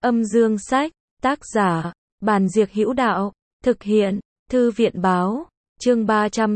Âm dương sách, tác giả, Bàn Diệc Hữu Đạo, thực hiện, Thư viện báo, chương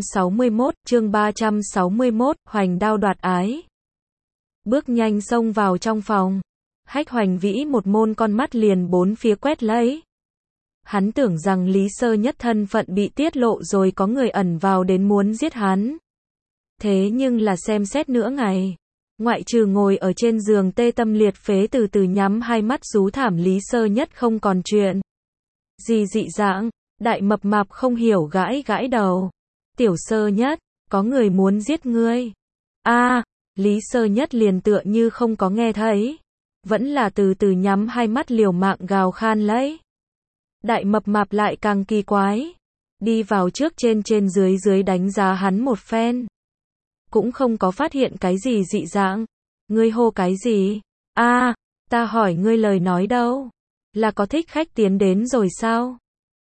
361, Hoành đao đoạt ái. Bước nhanh xông vào trong phòng. Hách Hoành Vĩ một môn con mắt liền bốn phía quét lấy. Hắn tưởng rằng Lý Sơ Nhất thân phận bị tiết lộ rồi có người ẩn vào đến muốn giết hắn. Thế nhưng là xem xét nửa ngày. Ngoại trừ ngồi ở trên giường tê tâm liệt phế từ từ nhắm hai mắt rú thảm Lý Sơ Nhất không còn chuyện gì dị dạng. Đại mập mạp không hiểu gãi gãi đầu. Tiểu Sơ Nhất, có người muốn giết ngươi. Lý Sơ Nhất liền tựa như không có nghe thấy. Vẫn là từ từ nhắm hai mắt liều mạng gào khan lấy. Đại mập mạp lại càng kỳ quái. Đi vào trước trên dưới dưới đánh giá hắn một phen. Cũng không có phát hiện cái gì dị dạng. Ngươi hô cái gì? Ta hỏi ngươi lời nói đâu? Là có thích khách tiến đến rồi sao?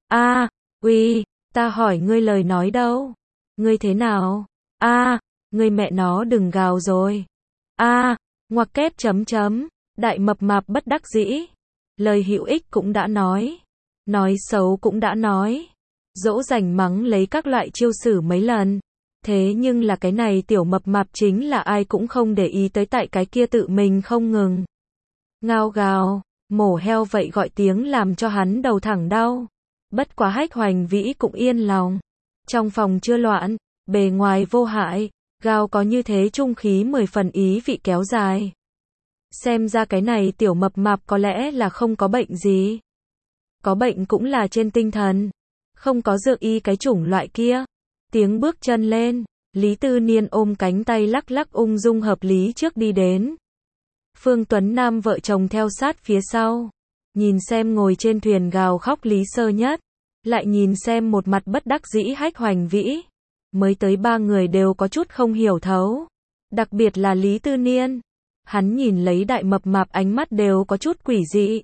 Uy, ta hỏi ngươi lời nói đâu? Ngươi thế nào? Ngươi mẹ nó đừng gào rồi. Ngoặc kép chấm chấm. Đại mập mạp bất đắc dĩ. Lời hữu ích cũng đã nói. Nói xấu cũng đã nói. Dỗ dành mắng lấy các loại chiêu sử mấy lần. Thế nhưng là cái này tiểu mập mạp chính là ai cũng không để ý tới tại cái kia tự mình không ngừng. Ngao gào, mổ heo vậy gọi tiếng làm cho hắn đầu thẳng đau. Bất quá Hách Hoành Vĩ cũng yên lòng. Trong phòng chưa loạn, bề ngoài vô hại, gào có như thế trung khí 10 phần ý vị kéo dài. Xem ra cái này tiểu mập mạp có lẽ là không có bệnh gì. Có bệnh cũng là trên tinh thần. Không có dược y cái chủng loại kia. Tiếng bước chân lên, Lý Tư Niên ôm cánh tay lắc lắc ung dung hợp lý trước đi đến. Phương Tuấn Nam vợ chồng theo sát phía sau. Nhìn xem ngồi trên thuyền gào khóc Lý Sơ Nhất. Lại nhìn xem một mặt bất đắc dĩ Hách Hoành Vĩ. Mới tới ba người đều có chút không hiểu thấu. Đặc biệt là Lý Tư Niên. Hắn nhìn lấy đại mập mạp ánh mắt đều có chút quỷ dị.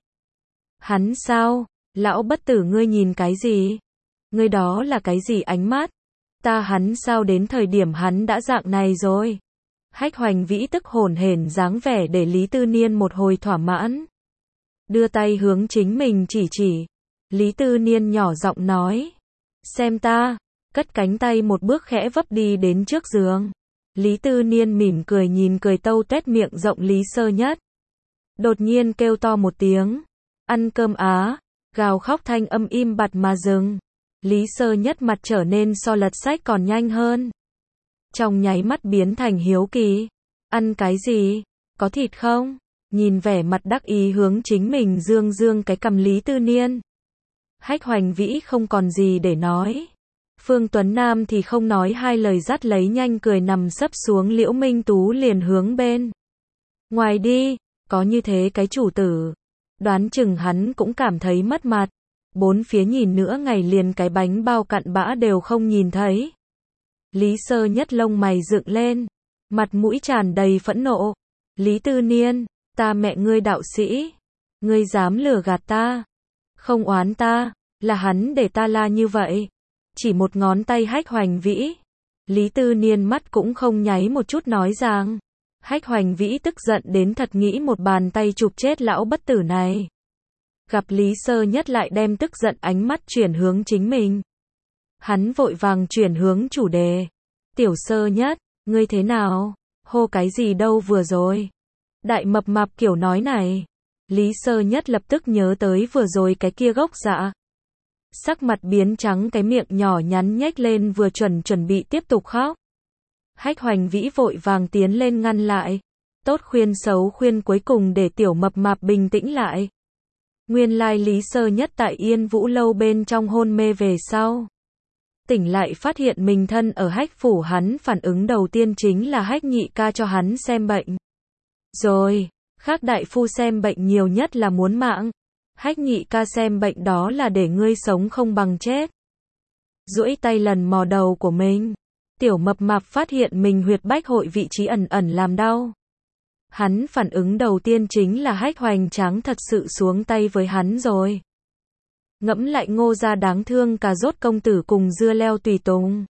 Hắn sao? Lão bất tử ngươi nhìn cái gì? Ngươi đó là cái gì ánh mắt? Hắn sao đến thời điểm hắn đã dạng này rồi? Hách Hoành Vĩ tức hổn hển dáng vẻ để Lý Tư Niên một hồi thỏa mãn. Đưa tay hướng chính mình chỉ. Lý Tư Niên nhỏ giọng nói. Xem ta. Cất cánh tay một bước khẽ vấp đi đến trước giường. Lý Tư Niên mỉm cười nhìn cười tâu tuét miệng rộng Lý Sơ Nhất. Đột nhiên kêu to một tiếng. Ăn cơm á. Gào khóc thanh âm im bặt mà dừng. Lý Sơ Nhất mặt trở nên so lật sách còn nhanh hơn. Trong nháy mắt biến thành hiếu kỳ. Ăn cái gì? Có thịt không? Nhìn vẻ mặt đắc ý hướng chính mình dương cái cằm Lý Tư Niên. Hách Hoành Vĩ không còn gì để nói. Phương Tuấn Nam thì không nói hai lời dắt lấy nhanh cười nằm sấp xuống Liễu Minh Tú liền hướng bên ngoài đi. Có như thế cái chủ tử. Đoán chừng hắn cũng cảm thấy mất mặt. Bốn phía nhìn nữa ngày liền cái bánh bao cặn bã đều không nhìn thấy. Lý Sơ Nhất lông mày dựng lên. Mặt mũi tràn đầy phẫn nộ. Lý Tư Niên, ta mẹ ngươi đạo sĩ. Ngươi dám lừa gạt ta. Không oán ta, là hắn để ta la như vậy. Chỉ một ngón tay Hách Hoành Vĩ. Lý Tư Niên mắt cũng không nháy một chút nói rằng. Hách Hoành Vĩ tức giận đến thật nghĩ một bàn tay chụp chết lão bất tử này. Gặp Lý Sơ Nhất lại đem tức giận ánh mắt chuyển hướng chính mình. Hắn vội vàng chuyển hướng chủ đề. Tiểu Sơ Nhất, ngươi thế nào? Hô cái gì đâu vừa rồi? Đại mập mạp kiểu nói này. Lý Sơ Nhất lập tức nhớ tới vừa rồi cái kia gốc dạ. Sắc mặt biến trắng cái miệng nhỏ nhắn nhếch lên vừa chuẩn bị tiếp tục khóc. Hách Hoành Vĩ vội vàng tiến lên ngăn lại. Tốt khuyên xấu khuyên cuối cùng để tiểu mập mạp bình tĩnh lại. Nguyên lai Lý Sơ Nhất tại Yên Vũ Lâu bên trong hôn mê về sau. Tỉnh lại phát hiện mình thân ở Hách phủ hắn phản ứng đầu tiên chính là Hách nhị ca cho hắn xem bệnh. Rồi, khác đại phu xem bệnh nhiều nhất là muốn mạng. Hách nhị ca xem bệnh đó là để ngươi sống không bằng chết. Duỗi tay lần mò đầu của mình. Tiểu mập mạp phát hiện mình huyệt bách hội vị trí ẩn ẩn làm đau. Hắn phản ứng đầu tiên chính là Hách Hoành Tráng thật sự xuống tay với hắn rồi. Ngẫm lại Ngô gia đáng thương cà rốt công tử cùng dưa leo tùy tùng.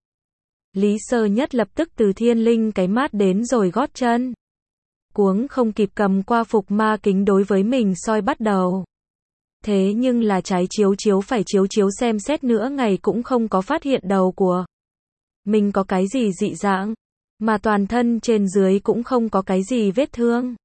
Lý Sơ Nhất lập tức từ thiên linh cái mát đến rồi gót chân. Cuống không kịp cầm qua phục ma kính đối với mình soi bắt đầu. Thế nhưng là trái chiếu chiếu phải chiếu chiếu xem xét nữa ngày cũng không có phát hiện đầu của mình có cái gì dị dạng, mà toàn thân trên dưới cũng không có cái gì vết thương.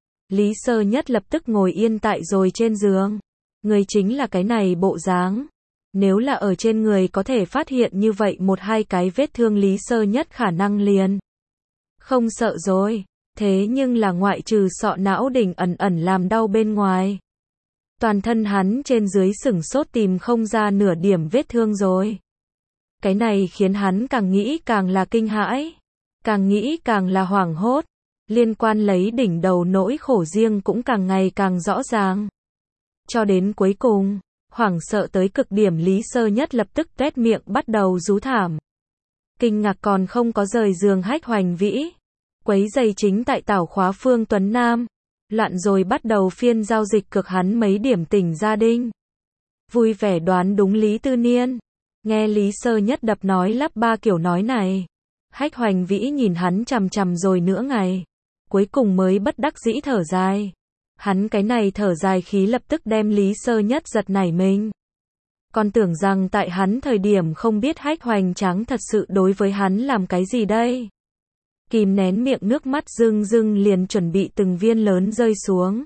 Lý Sơ Nhất lập tức ngồi yên tại rồi trên giường. Người chính là cái này bộ dáng. Nếu là ở trên người có thể phát hiện như vậy một hai cái vết thương Lý Sơ Nhất khả năng liền không sợ rồi. Thế nhưng là ngoại trừ sọ não đỉnh ẩn ẩn làm đau bên ngoài, toàn thân hắn trên dưới sửng sốt tìm không ra nửa điểm vết thương rồi. Cái này khiến hắn càng nghĩ càng là kinh hãi, càng nghĩ càng là hoảng hốt, liên quan lấy đỉnh đầu nỗi khổ riêng cũng càng ngày càng rõ ràng. Cho đến cuối cùng, hoảng sợ tới cực điểm Lý Sơ Nhất lập tức tuét miệng bắt đầu rú thảm. Kinh ngạc còn không có rời giường Hách Hoành Vĩ, quấy giày chính tại tảo khóa Phương Tuấn Nam, loạn rồi bắt đầu phiên giao dịch cực hắn mấy điểm tỉnh gia đình. Vui vẻ đoán đúng Lý Tư Niên. Nghe Lý Sơ Nhất đập nói lắp ba kiểu nói này, Hách Hoành Vĩ nhìn hắn chằm chằm rồi nửa ngày, cuối cùng mới bất đắc dĩ thở dài. Hắn cái này thở dài khí lập tức đem Lý Sơ Nhất giật nảy mình. Còn tưởng rằng tại hắn thời điểm không biết Hách Hoành Tráng thật sự đối với hắn làm cái gì đây. Kìm nén miệng nước mắt rưng rưng liền chuẩn bị từng viên lớn rơi xuống.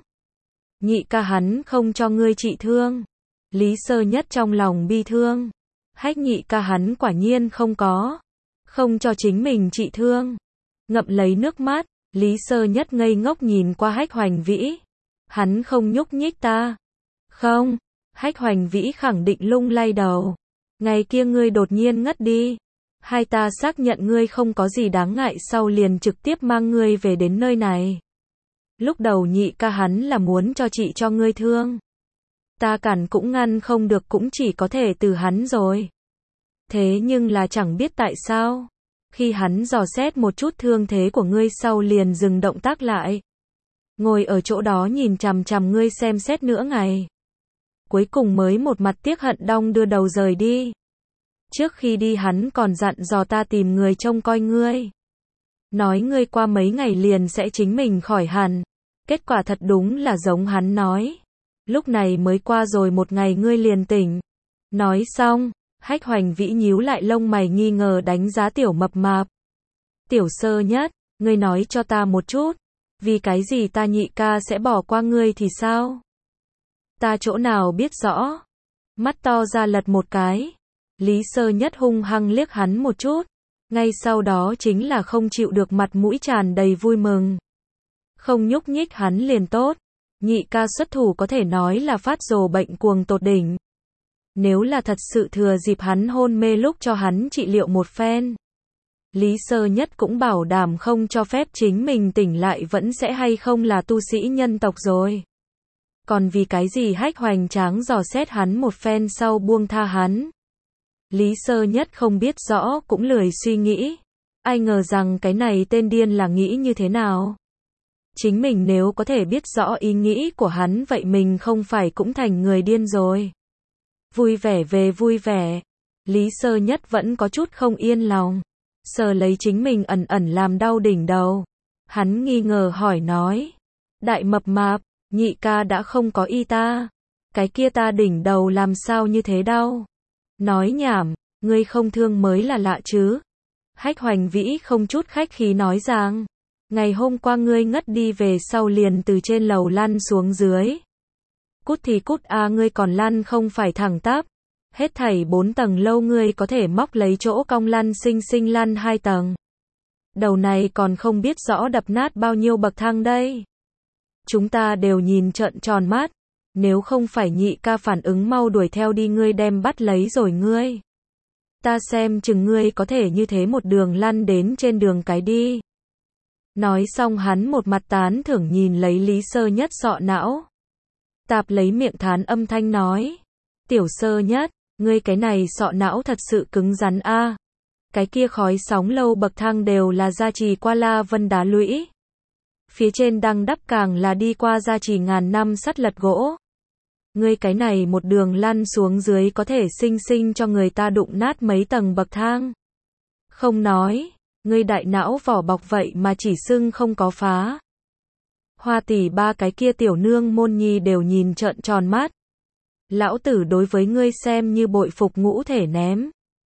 Nhị ca hắn không cho ngươi trị thương. Lý Sơ Nhất trong lòng bi thương. Hách nhị ca hắn quả nhiên không có. Không cho chính mình trị thương. Ngậm lấy nước mắt, Lý Sơ Nhất ngây ngốc nhìn qua Hách Hoành Vĩ. Hắn không nhúc nhích ta. Không, Hách Hoành Vĩ khẳng định lung lay đầu. Ngày kia ngươi đột nhiên ngất đi. Hai ta xác nhận ngươi không có gì đáng ngại sau liền trực tiếp mang ngươi về đến nơi này. Lúc đầu nhị ca hắn là muốn cho chị cho ngươi thương. Ta cản cũng ngăn không được cũng chỉ có thể từ hắn rồi. Thế nhưng là chẳng biết tại sao. Khi hắn dò xét một chút thương thế của ngươi sau liền dừng động tác lại. Ngồi ở chỗ đó nhìn chằm chằm ngươi xem xét nửa ngày. Cuối cùng mới một mặt tiếc hận đong đưa đầu rời đi. Trước khi đi hắn còn dặn dò ta tìm người trông coi ngươi. Nói ngươi qua mấy ngày liền sẽ chính mình khỏi hẳn. Kết quả thật đúng là giống hắn nói. Lúc này mới qua rồi một ngày ngươi liền tỉnh. Nói xong, Hách Hoành Vĩ nhíu lại lông mày nghi ngờ đánh giá Tiểu Mập Mạp. Tiểu Sơ Nhất, ngươi nói cho ta một chút. Vì cái gì ta nhị ca sẽ bỏ qua ngươi thì sao? Ta chỗ nào biết rõ. Mắt to ra lật một cái. Lý Sơ Nhất hung hăng liếc hắn một chút. Ngay sau đó chính là không chịu được mặt mũi tràn đầy vui mừng. Không nhúc nhích hắn liền tốt. Nhị ca xuất thủ có thể nói là phát rồ bệnh cuồng tột đỉnh. Nếu là thật sự thừa dịp hắn hôn mê lúc cho hắn trị liệu một phen. Lý Sơ Nhất cũng bảo đảm không cho phép chính mình tỉnh lại vẫn sẽ hay không là tu sĩ nhân tộc rồi. Còn vì cái gì Hách Hoành Tráng dò xét hắn một phen sau buông tha hắn. Lý Sơ Nhất không biết rõ cũng lười suy nghĩ. Ai ngờ rằng cái này tên điên là nghĩ như thế nào. Chính mình nếu có thể biết rõ ý nghĩ của hắn vậy mình không phải cũng thành người điên rồi. Vui vẻ về vui vẻ. Lý Sơ Nhất vẫn có chút không yên lòng. Sờ lấy chính mình ẩn ẩn làm đau đỉnh đầu. Hắn nghi ngờ hỏi nói. Đại Mập Mạp, nhị ca đã không có y ta. Cái kia ta đỉnh đầu làm sao như thế đau. Nói nhảm, ngươi không thương mới là lạ chứ. Hách Hoành Vĩ không chút khách khí nói rằng. Ngày hôm qua ngươi ngất đi về sau liền từ trên lầu lăn xuống dưới. Cút thì cút à ngươi còn lăn không phải thẳng tắp. Hết thảy 4 tầng lâu ngươi có thể móc lấy chỗ cong lăn xinh xinh lăn 2 tầng. Đầu này còn không biết rõ đập nát bao nhiêu bậc thang đây. Chúng ta đều nhìn trợn tròn mắt. Nếu không phải nhị ca phản ứng mau đuổi theo đi ngươi đem bắt lấy rồi ngươi. Ta xem chừng ngươi có thể như thế một đường lăn đến trên đường cái đi. Nói xong hắn một mặt tán thưởng nhìn lấy Lý Sơ Nhất sọ não. Tạp lấy miệng thán âm thanh nói. Tiểu Sơ Nhất, ngươi cái này sọ não thật sự cứng rắn a. Cái kia khói sóng lâu bậc thang đều là gia trì qua La Vân đá lũy. Phía trên đăng đắp càng là đi qua gia trì ngàn năm sắt lật gỗ. Ngươi cái này một đường lăn xuống dưới có thể xinh xinh cho người ta đụng nát mấy tầng bậc thang. Không nói, ngươi đại não vỏ bọc vậy mà chỉ sưng không có phá. Hoa tỷ ba cái kia tiểu nương môn nhi đều nhìn trợn tròn mắt. Lão tử đối với ngươi xem như bội phục ngũ thể ném.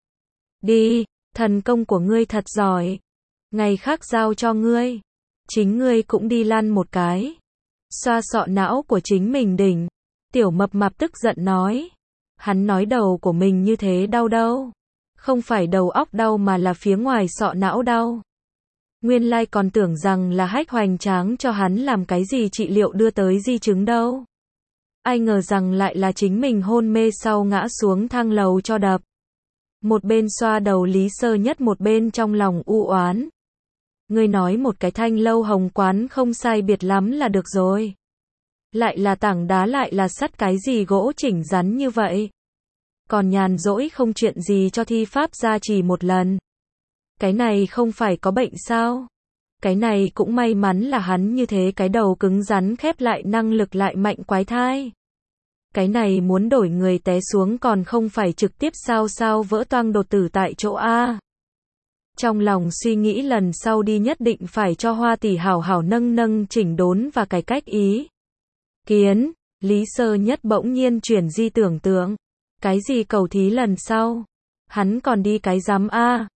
Đi, thần công của ngươi thật giỏi. Ngày khác giao cho ngươi. Chính ngươi cũng đi lăn một cái. Xoa sọ não của chính mình đỉnh. Tiểu mập mạp tức giận nói. Hắn nói đầu của mình như thế đau đâu. Không phải đầu óc đau mà là phía ngoài sọ não đau. Nguyên lai còn tưởng rằng là Hách hoành tráng cho hắn làm cái gì trị liệu đưa tới di chứng đâu. Ai ngờ rằng lại là chính mình hôn mê sau ngã xuống thang lầu cho đập. Một bên xoa đầu Lý Sơ Nhất, một bên trong lòng u oán. Ngươi nói một cái Thanh Lâu Hồng quán không sai biệt lắm là được rồi. Lại là tảng đá lại là sắt, cái gì gỗ chỉnh rắn như vậy. Còn nhàn rỗi không chuyện gì cho thi pháp gia trì một lần. Cái này không phải có bệnh sao? Cái này cũng may mắn là hắn như thế, cái đầu cứng rắn khép lại, năng lực lại mạnh quái thai. Cái này muốn đổi người té xuống còn không phải trực tiếp sao vỡ toang đột tử tại chỗ a. Trong lòng suy nghĩ lần sau đi nhất định phải cho Hoa tỷ hảo hảo nâng chỉnh đốn và cải cách ý kiến. Lý Sơ Nhất bỗng nhiên chuyển di tưởng tượng. Cái gì cầu thí lần sau? Hắn còn đi cái dám a.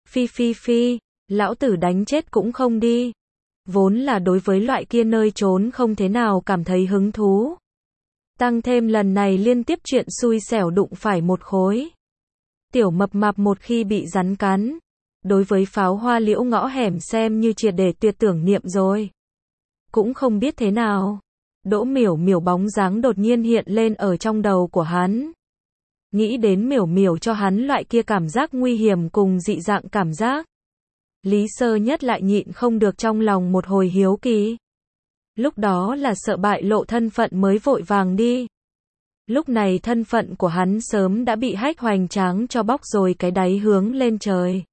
Phi, lão tử đánh chết cũng không đi. Vốn là đối với loại kia nơi trốn không thế nào cảm thấy hứng thú. Tăng thêm lần này liên tiếp chuyện xui xẻo đụng phải một khối. Tiểu mập mạp một khi bị rắn cắn. Đối với Pháo Hoa Liễu ngõ hẻm xem như triệt để tuyệt tưởng niệm rồi. Cũng không biết thế nào. Đỗ Miểu Miểu bóng dáng đột nhiên hiện lên ở trong đầu của hắn. Nghĩ đến Miểu Miểu cho hắn loại kia cảm giác nguy hiểm cùng dị dạng cảm giác. Lý Sơ Nhất lại nhịn không được trong lòng một hồi hiếu kỳ. Lúc đó là sợ bại lộ thân phận mới vội vàng đi. Lúc này thân phận của hắn sớm đã bị Hách hoành tráng cho bóc rồi cái đáy hướng lên trời.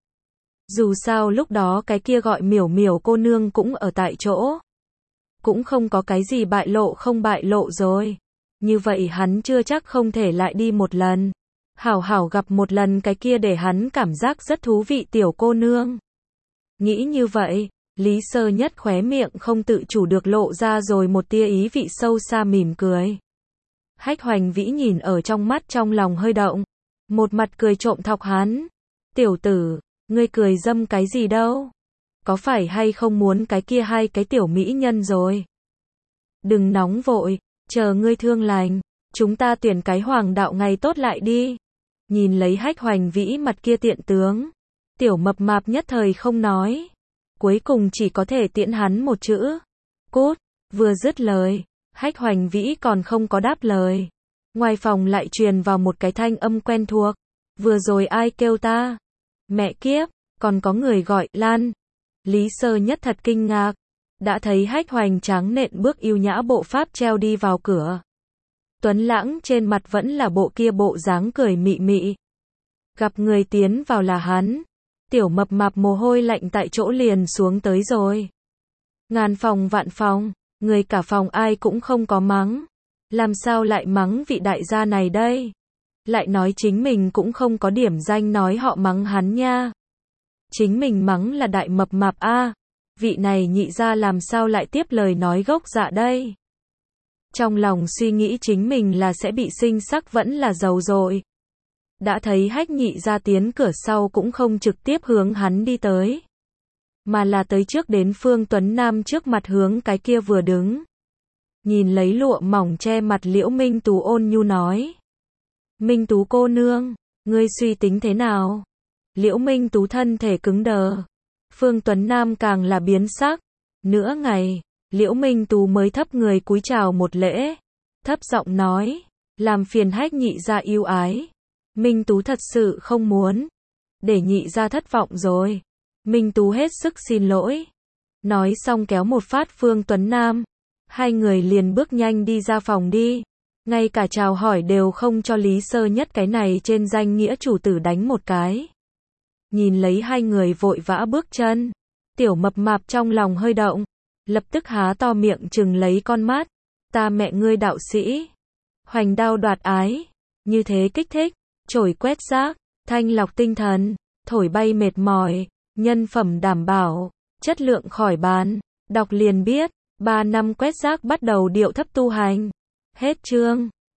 Dù sao lúc đó cái kia gọi Miểu Miểu cô nương cũng ở tại chỗ. Cũng không có cái gì bại lộ không bại lộ rồi. Như vậy hắn chưa chắc không thể lại đi một lần. Hảo hảo gặp một lần cái kia để hắn cảm giác rất thú vị tiểu cô nương. Nghĩ như vậy, Lý Sơ Nhất khóe miệng không tự chủ được lộ ra rồi một tia ý vị sâu xa mỉm cười. Hách Hoành Vĩ nhìn ở trong mắt trong lòng hơi động. Một mặt cười trộm thọc hắn. Tiểu tử, ngươi cười dâm cái gì đâu? Có phải hay không muốn cái kia hai cái tiểu mỹ nhân rồi? Đừng nóng vội, chờ ngươi thương lành. Chúng ta tuyển cái hoàng đạo ngày tốt lại đi. Nhìn lấy Hách Hoành Vĩ mặt kia tiện tướng. Tiểu mập mạp nhất thời không nói. Cuối cùng chỉ có thể tiễn hắn một chữ. Cút, vừa dứt lời. Hách Hoành Vĩ còn không có đáp lời. Ngoài phòng lại truyền vào một cái thanh âm quen thuộc. Vừa rồi ai kêu ta? Mẹ kiếp, còn có người gọi Lan. Lý Sơ Nhất thật kinh ngạc. Đã thấy Hách hoành tráng nện bước yêu nhã bộ pháp treo đi vào cửa. Tuấn Lãng trên mặt vẫn là bộ kia bộ dáng cười mị mị. Gặp người tiến vào là hắn. Tiểu mập mạp mồ hôi lạnh tại chỗ liền xuống tới rồi. Ngàn phòng vạn phòng, người cả phòng ai cũng không có mắng. Làm sao lại mắng vị đại gia này đây? Lại nói chính mình cũng không có điểm danh nói họ mắng hắn nha. Chính mình mắng là đại mập mạp a. Vị này nhị gia làm sao lại tiếp lời nói gốc dạ đây? Trong lòng suy nghĩ chính mình là sẽ bị sinh sắc vẫn là giàu rồi. Đã thấy Hách nhị gia tiến cửa sau cũng không trực tiếp hướng hắn đi tới. Mà là tới trước đến Phương Tuấn Nam trước mặt hướng cái kia vừa đứng. Nhìn lấy lụa mỏng che mặt Liễu Minh Tú ôn nhu nói. Minh Tú cô nương, ngươi suy tính thế nào? Liễu Minh Tú thân thể cứng đờ. Phương Tuấn Nam càng là biến sắc. Nửa ngày, Liễu Minh Tú mới thấp người cúi chào một lễ. Thấp giọng nói, làm phiền Hách nhị gia yêu ái. Minh Tú thật sự không muốn. Để nhị gia thất vọng rồi. Minh Tú hết sức xin lỗi. Nói xong kéo một phát Phương Tuấn Nam. Hai người liền bước nhanh đi ra phòng đi. Ngay cả chào hỏi đều không cho Lý Sơ Nhất cái này trên danh nghĩa chủ tử đánh một cái. Nhìn lấy hai người vội vã bước chân. Tiểu mập mạp trong lòng hơi động. Lập tức há to miệng trừng lấy con mắt. Ta mẹ ngươi đạo sĩ. Hoành đao đoạt ái. Như thế kích thích. Chổi quét rác. Thanh lọc tinh thần. Thổi bay mệt mỏi. Nhân phẩm đảm bảo. Chất lượng khỏi bàn. Đọc liền biết. 3 năm quét rác bắt đầu điệu thấp tu hành. Hết chương.